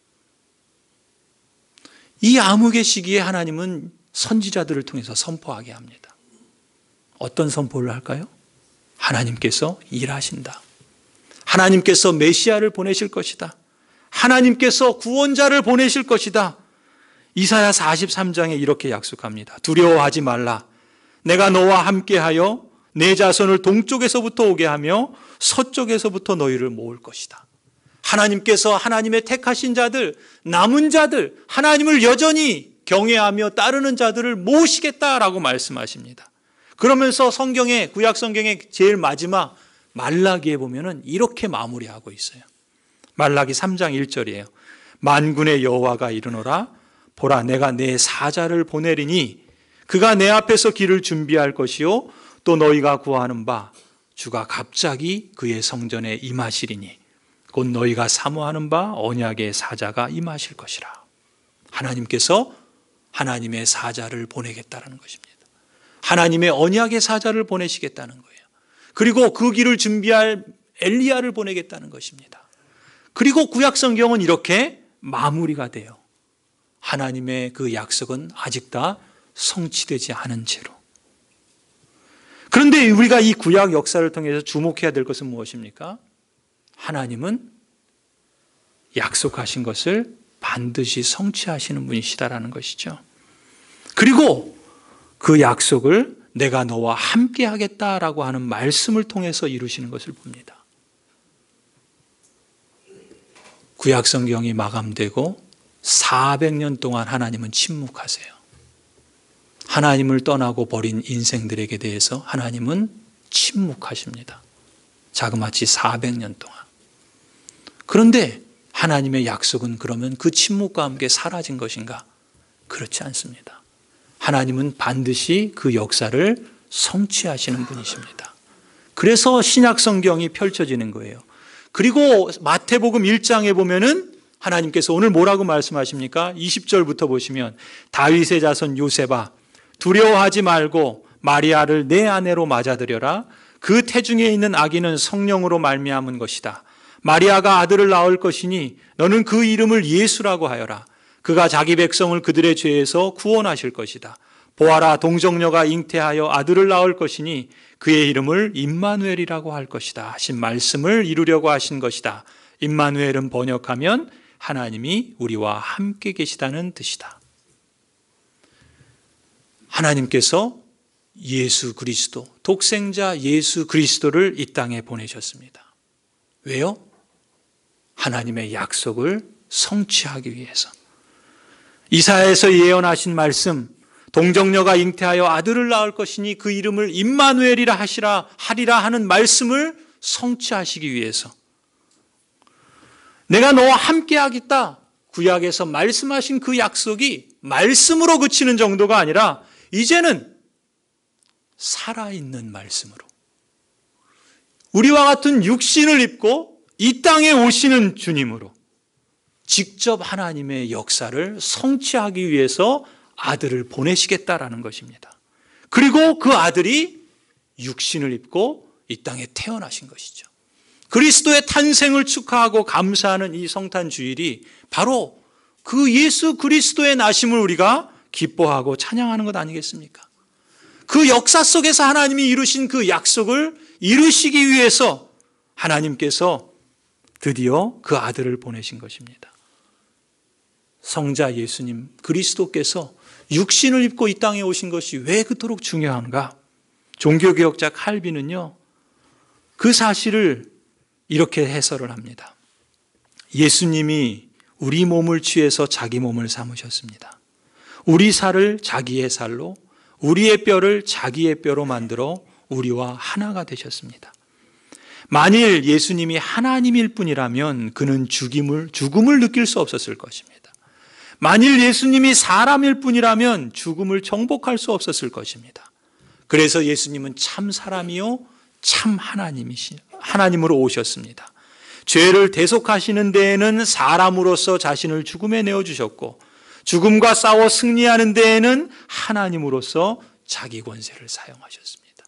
S1: 이 암흑의 시기에 하나님은 선지자들을 통해서 선포하게 합니다. 어떤 선포를 할까요? 하나님께서 일하신다. 하나님께서 메시아를 보내실 것이다. 하나님께서 구원자를 보내실 것이다. 이사야 사십삼 장에 이렇게 약속합니다. 두려워하지 말라. 내가 너와 함께하여 내 자손을 동쪽에서부터 오게 하며 서쪽에서부터 너희를 모을 것이다. 하나님께서 하나님의 택하신 자들, 남은 자들, 하나님을 여전히 경외하며 따르는 자들을 모으시겠다라고 말씀하십니다. 그러면서 성경에, 구약 성경의 제일 마지막 말라기에 보면은 이렇게 마무리하고 있어요. 말라기 삼 장 일 절이에요. 만군의 여호와가 이르노라. 보라, 내가 내 사자를 보내리니 그가 내 앞에서 길을 준비할 것이요 또 너희가 구하는 바 주가 갑자기 그의 성전에 임하시리니 곧 너희가 사모하는 바 언약의 사자가 임하실 것이라. 하나님께서 하나님의 사자를 보내겠다는 것입니다. 하나님의 언약의 사자를 보내시겠다는 거예요. 그리고 그 길을 준비할 엘리야를 보내겠다는 것입니다. 그리고 구약 성경은 이렇게 마무리가 돼요. 하나님의 그 약속은 아직 다 성취되지 않은 채로. 그런데 우리가 이 구약 역사를 통해서 주목해야 될 것은 무엇입니까? 하나님은 약속하신 것을 반드시 성취하시는 분이시다라는 것이죠. 그리고 그 약속을 내가 너와 함께 하겠다라고 하는 말씀을 통해서 이루시는 것을 봅니다. 구약 성경이 마감되고 사백 년 동안 하나님은 침묵하세요. 하나님을 떠나고 버린 인생들에게 대해서 하나님은 침묵하십니다. 자그마치 사백 년 동안. 그런데 하나님의 약속은 그러면 그 침묵과 함께 사라진 것인가? 그렇지 않습니다. 하나님은 반드시 그 역사를 성취하시는 분이십니다. 그래서 신약 성경이 펼쳐지는 거예요. 그리고 마태복음 일 장에 보면은 하나님께서 오늘 뭐라고 말씀하십니까? 이십 절부터 보시면 다윗의 자손 요셉아 두려워하지 말고 마리아를 내 아내로 맞아들여라. 그 태중에 있는 아기는 성령으로 말미암은 것이다. 마리아가 아들을 낳을 것이니 너는 그 이름을 예수라고 하여라. 그가 자기 백성을 그들의 죄에서 구원하실 것이다. 보아라, 동정녀가 잉태하여 아들을 낳을 것이니 그의 이름을 임마누엘이라고 할 것이다 하신 말씀을 이루려고 하신 것이다. 임마누엘은 번역하면 하나님이 우리와 함께 계시다는 뜻이다. 하나님께서 예수 그리스도, 독생자 예수 그리스도를 이 땅에 보내셨습니다. 왜요? 하나님의 약속을 성취하기 위해서. 이사야에서 예언하신 말씀, 동정녀가 잉태하여 아들을 낳을 것이니 그 이름을 임마누엘이라 하시라 하리라 하는 말씀을 성취하시기 위해서. 내가 너와 함께 하겠다. 구약에서 말씀하신 그 약속이 말씀으로 그치는 정도가 아니라 이제는 살아있는 말씀으로 우리와 같은 육신을 입고 이 땅에 오시는 주님으로 직접 하나님의 역사를 성취하기 위해서 아들을 보내시겠다라는 것입니다. 그리고 그 아들이 육신을 입고 이 땅에 태어나신 것이죠. 그리스도의 탄생을 축하하고 감사하는 이 성탄 주일이 바로 그 예수 그리스도의 나심을 우리가 기뻐하고 찬양하는 것 아니겠습니까? 그 역사 속에서 하나님이 이루신 그 약속을 이루시기 위해서 하나님께서 드디어 그 아들을 보내신 것입니다. 성자 예수님 그리스도께서 육신을 입고 이 땅에 오신 것이 왜 그토록 중요한가? 종교개혁자 칼빈은요, 그 사실을 이렇게 해설을 합니다. 예수님이 우리 몸을 취해서 자기 몸을 삼으셨습니다. 우리 살을 자기의 살로, 우리의 뼈를 자기의 뼈로 만들어 우리와 하나가 되셨습니다. 만일 예수님이 하나님일 뿐이라면 그는 죽임을, 죽음을 느낄 수 없었을 것입니다. 만일 예수님이 사람일 뿐이라면 죽음을 정복할 수 없었을 것입니다. 그래서 예수님은 참 사람이요 참 하나님이시, 하나님으로 오셨습니다. 죄를 대속하시는 데에는 사람으로서 자신을 죽음에 내어주셨고, 죽음과 싸워 승리하는 데에는 하나님으로서 자기 권세를 사용하셨습니다.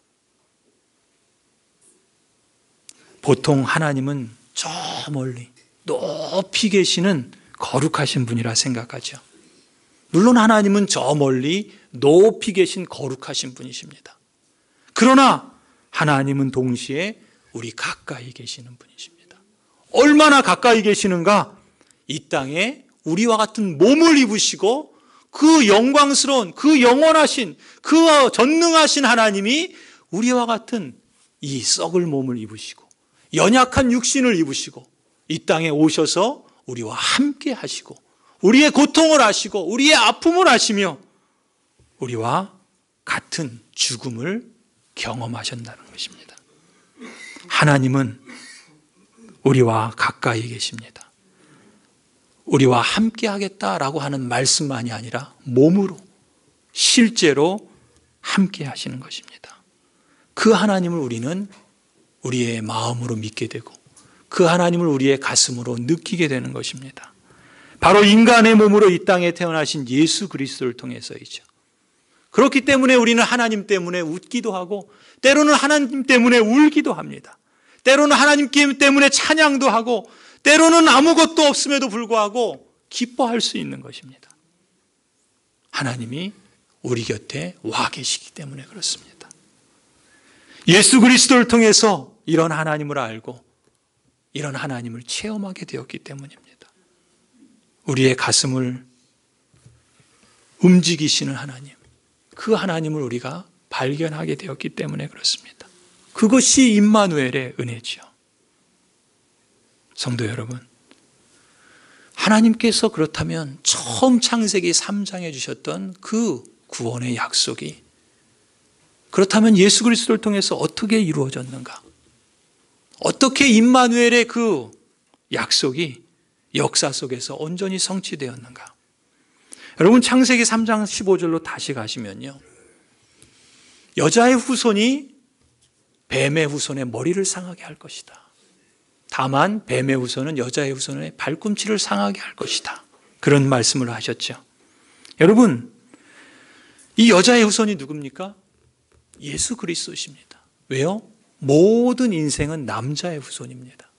S1: 보통 하나님은 저 멀리 높이 계시는 거룩하신 분이라 생각하죠. 물론 하나님은 저 멀리 높이 계신 거룩하신 분이십니다. 그러나 하나님은 동시에 우리 가까이 계시는 분이십니다. 얼마나 가까이 계시는가? 이 땅에 우리와 같은 몸을 입으시고 그 영광스러운, 그 영원하신, 그 전능하신 하나님이 우리와 같은 이 썩을 몸을 입으시고 연약한 육신을 입으시고 이 땅에 오셔서 우리와 함께 하시고 우리의 고통을 아시고 우리의 아픔을 아시며 우리와 같은 죽음을 경험하셨다는 것입니다. 하나님은 우리와 가까이 계십니다. 우리와 함께 하겠다라고 하는 말씀만이 아니라 몸으로 실제로 함께 하시는 것입니다. 그 하나님을 우리는 우리의 마음으로 믿게 되고 그 하나님을 우리의 가슴으로 느끼게 되는 것입니다. 바로 인간의 몸으로 이 땅에 태어나신 예수 그리스도를 통해서이죠. 그렇기 때문에 우리는 하나님 때문에 웃기도 하고 때로는 하나님 때문에 울기도 합니다. 때로는 하나님 때문에 찬양도 하고 때로는 아무것도 없음에도 불구하고 기뻐할 수 있는 것입니다. 하나님이 우리 곁에 와 계시기 때문에 그렇습니다. 예수 그리스도를 통해서 이런 하나님을 알고 이런 하나님을 체험하게 되었기 때문입니다. 우리의 가슴을 움직이시는 하나님, 그 하나님을 우리가 발견하게 되었기 때문에 그렇습니다. 그것이 임마누엘의 은혜지요. 성도 여러분, 하나님께서 그렇다면 처음 창세기 삼 장에 주셨던 그 구원의 약속이 그렇다면 예수 그리스도를 통해서 어떻게 이루어졌는가? 어떻게 임마누엘의 그 약속이 역사 속에서 온전히 성취되었는가? 여러분, 창세기 삼 장 십오 절로 다시 가시면요, 여자의 후손이 뱀의 후손의 머리를 상하게 할 것이다. 다만 뱀의 후손은 여자의 후손의 발꿈치를 상하게 할 것이다. 그런 말씀을 하셨죠. 여러분, 이 여자의 후손이 누굽니까? 예수 그리스도십니다. 왜요? 모든 인생은 남자의 후손입니다.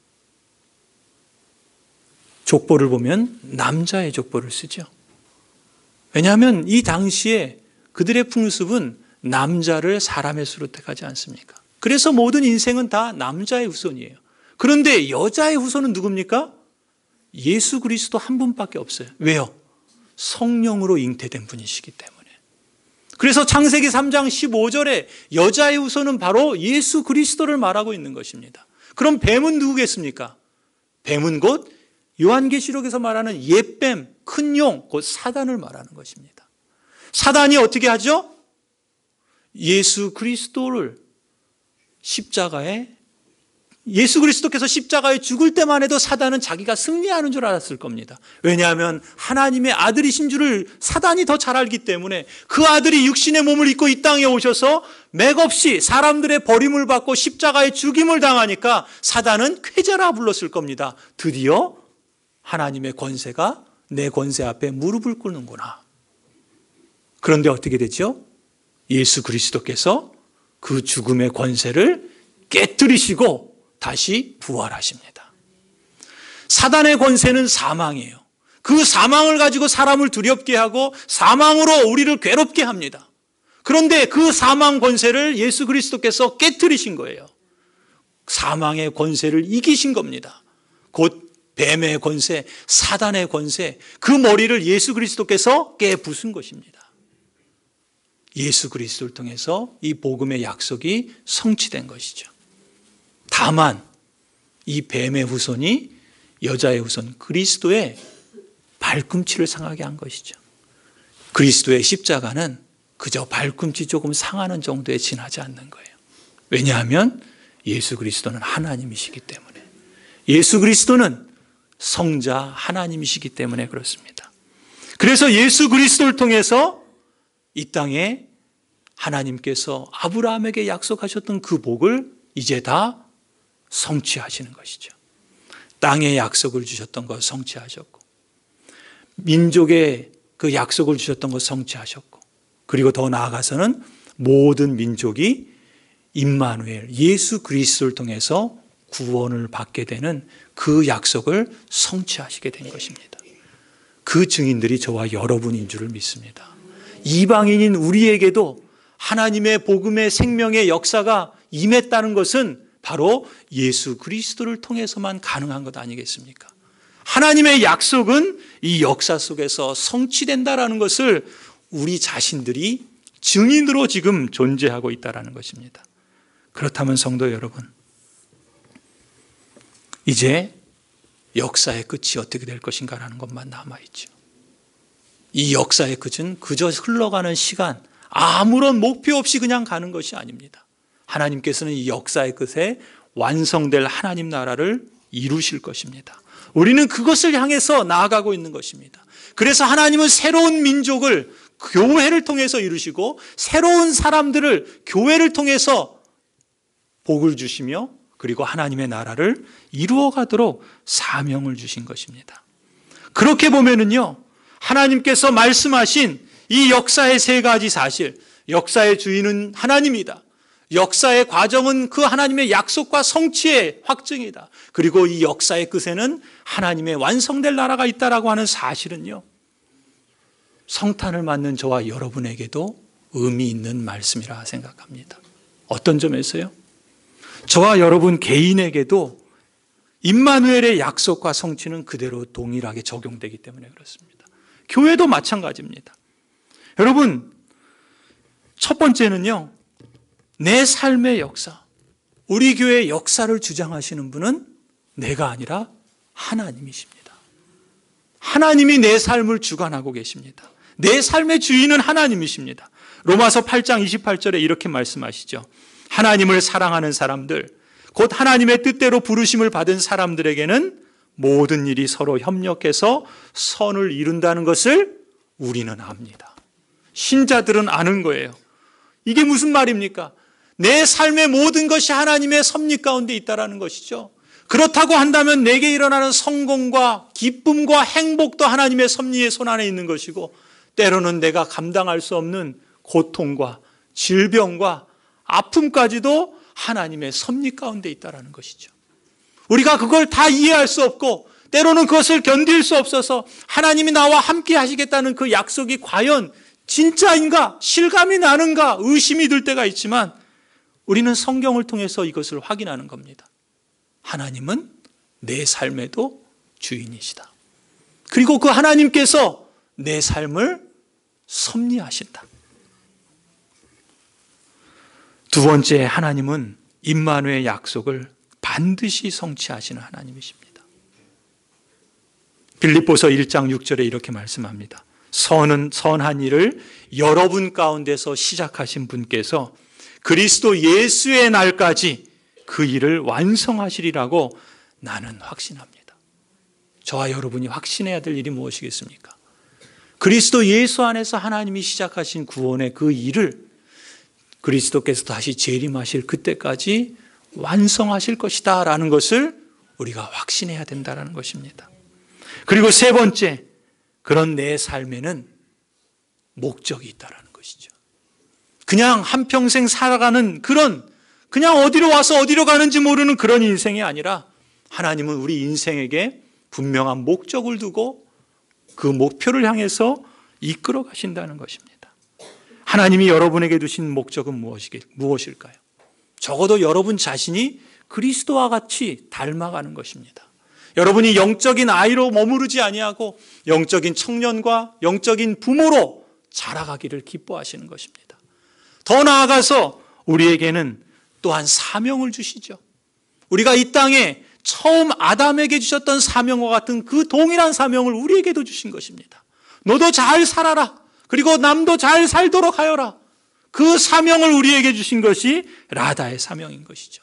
S1: 족보를 보면 남자의 족보를 쓰죠. 왜냐하면 이 당시에 그들의 풍습은 남자를 사람의 수로 택하지 않습니까? 그래서 모든 인생은 다 남자의 후손이에요. 그런데 여자의 후손은 누굽니까? 예수 그리스도 한 분밖에 없어요. 왜요? 성령으로 잉태된 분이시기 때문에. 그래서 창세기 삼 장 십오 절에 여자의 후손은 바로 예수 그리스도를 말하고 있는 것입니다. 그럼 뱀은 누구겠습니까? 뱀은 곧 요한계시록에서 말하는 옛뱀, 큰 용, 곧 사단을 말하는 것입니다. 사단이 어떻게 하죠? 예수 그리스도를 십자가에, 예수 그리스도께서 십자가에 죽을 때만 해도 사단은 자기가 승리하는 줄 알았을 겁니다. 왜냐하면 하나님의 아들이신 줄을 사단이 더 잘 알기 때문에 그 아들이 육신의 몸을 입고 이 땅에 오셔서 맥없이 사람들의 버림을 받고 십자가에 죽임을 당하니까 사단은 쾌재라 불렀을 겁니다. 드디어 하나님의 권세가 내 권세 앞에 무릎을 꿇는구나. 그런데 어떻게 되죠? 예수 그리스도께서 그 죽음의 권세를 깨뜨리시고 다시 부활하십니다. 사단의 권세는 사망이에요. 그 사망을 가지고 사람을 두렵게 하고 사망으로 우리를 괴롭게 합니다. 그런데 그 사망 권세를 예수 그리스도께서 깨뜨리신 거예요. 사망의 권세를 이기신 겁니다. 곧 뱀의 권세, 사단의 권세, 그 머리를 예수 그리스도께서 깨부순 것입니다. 예수 그리스도를 통해서 이 복음의 약속이 성취된 것이죠. 다만 이 뱀의 후손이 여자의 후손 그리스도의 발꿈치를 상하게 한 것이죠. 그리스도의 십자가는 그저 발꿈치 조금 상하는 정도에 지나지 않는 거예요. 왜냐하면 예수 그리스도는 하나님이시기 때문에, 예수 그리스도는 성자 하나님이시기 때문에 그렇습니다. 그래서 예수 그리스도를 통해서 이 땅에 하나님께서 아브라함에게 약속하셨던 그 복을 이제 다 성취하시는 것이죠. 땅에 약속을 주셨던 것 성취하셨고, 민족에 그 약속을 주셨던 것 성취하셨고, 그리고 더 나아가서는 모든 민족이 임마누엘 예수 그리스도를 통해서 구원을 받게 되는 그 약속을 성취하시게 된 것입니다. 그 증인들이 저와 여러분인 줄을 믿습니다. 이방인인 우리에게도 하나님의 복음의 생명의 역사가 임했다는 것은 바로 예수 그리스도를 통해서만 가능한 것 아니겠습니까? 하나님의 약속은 이 역사 속에서 성취된다라는 것을 우리 자신들이 증인으로 지금 존재하고 있다는 것입니다. 그렇다면 성도 여러분, 이제 역사의 끝이 어떻게 될 것인가라는 것만 남아있죠. 이 역사의 끝은 그저 흘러가는 시간, 아무런 목표 없이 그냥 가는 것이 아닙니다. 하나님께서는 이 역사의 끝에 완성될 하나님 나라를 이루실 것입니다. 우리는 그것을 향해서 나아가고 있는 것입니다. 그래서 하나님은 새로운 민족을 교회를 통해서 이루시고, 새로운 사람들을 교회를 통해서 복을 주시며, 그리고 하나님의 나라를 이루어 가도록 사명을 주신 것입니다. 그렇게 보면은요, 하나님께서 말씀하신 이 역사의 세 가지 사실, 역사의 주인은 하나님이다. 역사의 과정은 그 하나님의 약속과 성취의 확증이다. 그리고 이 역사의 끝에는 하나님의 완성될 나라가 있다라고 하는 사실은요, 성탄을 맞는 저와 여러분에게도 의미 있는 말씀이라 생각합니다. 어떤 점에서요? 저와 여러분 개인에게도 임마누엘의 약속과 성취는 그대로 동일하게 적용되기 때문에 그렇습니다. 교회도 마찬가지입니다. 여러분, 첫 번째는요, 내 삶의 역사, 우리 교회의 역사를 주장하시는 분은 내가 아니라 하나님이십니다. 하나님이 내 삶을 주관하고 계십니다. 내 삶의 주인은 하나님이십니다. 로마서 팔 장 이십팔 절에 이렇게 말씀하시죠. 하나님을 사랑하는 사람들, 곧 하나님의 뜻대로 부르심을 받은 사람들에게는 모든 일이 서로 협력해서 선을 이룬다는 것을 우리는 압니다. 신자들은 아는 거예요. 이게 무슨 말입니까? 내 삶의 모든 것이 하나님의 섭리 가운데 있다는 것이죠. 그렇다고 한다면 내게 일어나는 성공과 기쁨과 행복도 하나님의 섭리의 손안에 있는 것이고, 때로는 내가 감당할 수 없는 고통과 질병과 아픔까지도 하나님의 섭리 가운데 있다는 것이죠. 우리가 그걸 다 이해할 수 없고, 때로는 그것을 견딜 수 없어서 하나님이 나와 함께 하시겠다는 그 약속이 과연 진짜인가, 실감이 나는가 의심이 들 때가 있지만, 우리는 성경을 통해서 이것을 확인하는 겁니다. 하나님은 내 삶에도 주인이시다. 그리고 그 하나님께서 내 삶을 섭리하신다. 두 번째, 하나님은 임마누엘의 약속을 반드시 성취하시는 하나님이십니다. 빌립보서 일 장 육 절에 이렇게 말씀합니다. 선은 선한 일을 여러분 가운데서 시작하신 분께서 그리스도 예수의 날까지 그 일을 완성하시리라고 나는 확신합니다. 저와 여러분이 확신해야 될 일이 무엇이겠습니까? 그리스도 예수 안에서 하나님이 시작하신 구원의 그 일을 그리스도께서 다시 재림하실 그때까지 완성하실 것이다 라는 것을 우리가 확신해야 된다는 것입니다. 그리고 세 번째, 그런 내 삶에는 목적이 있다는 것이죠. 그냥 한평생 살아가는 그런, 그냥 어디로 와서 어디로 가는지 모르는 그런 인생이 아니라, 하나님은 우리 인생에게 분명한 목적을 두고 그 목표를 향해서 이끌어 가신다는 것입니다. 하나님이 여러분에게 두신 목적은 무엇일까요? 적어도 여러분 자신이 그리스도와 같이 닮아가는 것입니다. 여러분이 영적인 아이로 머무르지 아니하고 영적인 청년과 영적인 부모로 자라가기를 기뻐하시는 것입니다. 더 나아가서 우리에게는 또한 사명을 주시죠. 우리가 이 땅에 처음 아담에게 주셨던 사명과 같은 그 동일한 사명을 우리에게도 주신 것입니다. 너도 잘 살아라. 그리고 남도 잘 살도록 하여라. 그 사명을 우리에게 주신 것이 라다의 사명인 것이죠.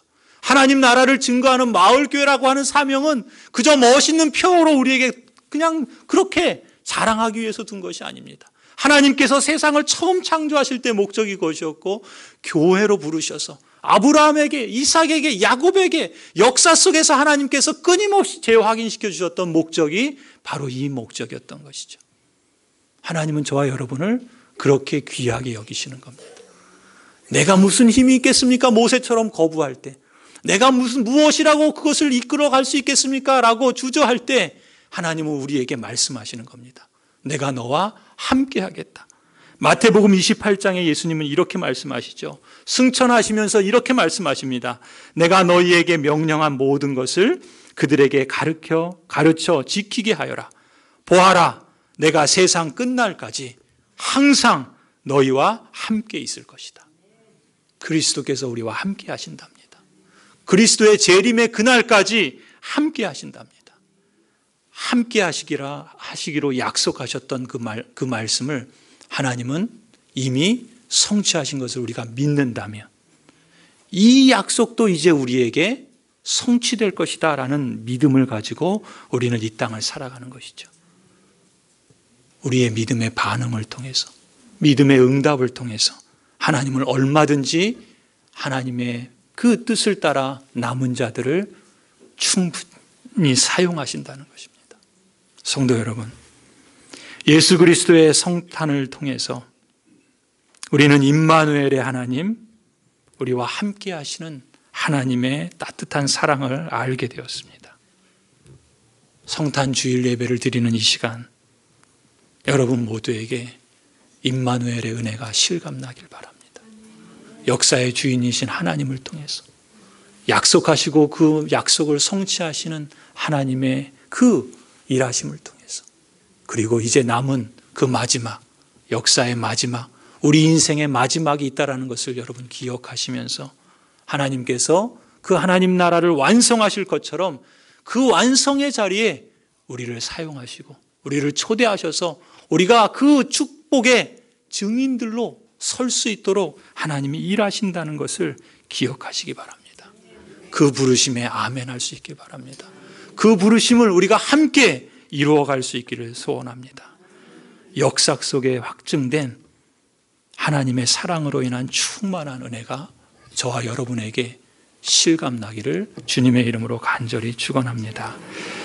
S1: 하나님 나라를 증거하는 마을교회라고 하는 사명은 그저 멋있는 표어로 우리에게 그냥 그렇게 자랑하기 위해서 둔 것이 아닙니다. 하나님께서 세상을 처음 창조하실 때 목적이 그것이었고, 교회로 부르셔서 아브라함에게, 이삭에게, 야곱에게 역사 속에서 하나님께서 끊임없이 재확인시켜 주셨던 목적이 바로 이 목적이었던 것이죠. 하나님은 저와 여러분을 그렇게 귀하게 여기시는 겁니다. 내가 무슨 힘이 있겠습니까? 모세처럼 거부할 때. 내가 무슨 무엇이라고 그것을 이끌어 갈 수 있겠습니까? 라고 주저할 때 하나님은 우리에게 말씀하시는 겁니다. 내가 너와 함께 하겠다. 마태복음 이십팔 장에 예수님은 이렇게 말씀하시죠. 승천하시면서 이렇게 말씀하십니다. 내가 너희에게 명령한 모든 것을 그들에게 가르쳐 가르쳐 지키게 하여라. 보아라, 내가 세상 끝날까지 항상 너희와 함께 있을 것이다. 그리스도께서 우리와 함께 하신답니다. 그리스도의 재림의 그날까지 함께 하신답니다. 함께 하시기라 하시기로 약속하셨던 그 말, 그 말씀을 하나님은 이미 성취하신 것을 우리가 믿는다면 이 약속도 이제 우리에게 성취될 것이다 라는 믿음을 가지고 우리는 이 땅을 살아가는 것이죠. 우리의 믿음의 반응을 통해서, 믿음의 응답을 통해서 하나님을 얼마든지 하나님의 그 뜻을 따라 남은 자들을 충분히 사용하신다는 것입니다. 성도 여러분, 예수 그리스도의 성탄을 통해서 우리는 임마누엘의 하나님, 우리와 함께 하시는 하나님의 따뜻한 사랑을 알게 되었습니다. 성탄 주일 예배를 드리는 이 시간, 여러분 모두에게 임마누엘의 은혜가 실감나길 바랍니다. 역사의 주인이신 하나님을 통해서 약속하시고 그 약속을 성취하시는 하나님의 그 일하심을 통해서, 그리고 이제 남은 그 마지막, 역사의 마지막, 우리 인생의 마지막이 있다는 것을 여러분 기억하시면서 하나님께서 그 하나님 나라를 완성하실 것처럼 그 완성의 자리에 우리를 사용하시고 우리를 초대하셔서 우리가 그 축복의 증인들로 설 수 있도록 하나님이 일하신다는 것을 기억하시기 바랍니다. 그 부르심에 아멘할 수 있기 바랍니다. 그 부르심을 우리가 함께 이루어갈 수 있기를 소원합니다. 역사 속에 확증된 하나님의 사랑으로 인한 충만한 은혜가 저와 여러분에게 실감나기를 주님의 이름으로 간절히 축원합니다.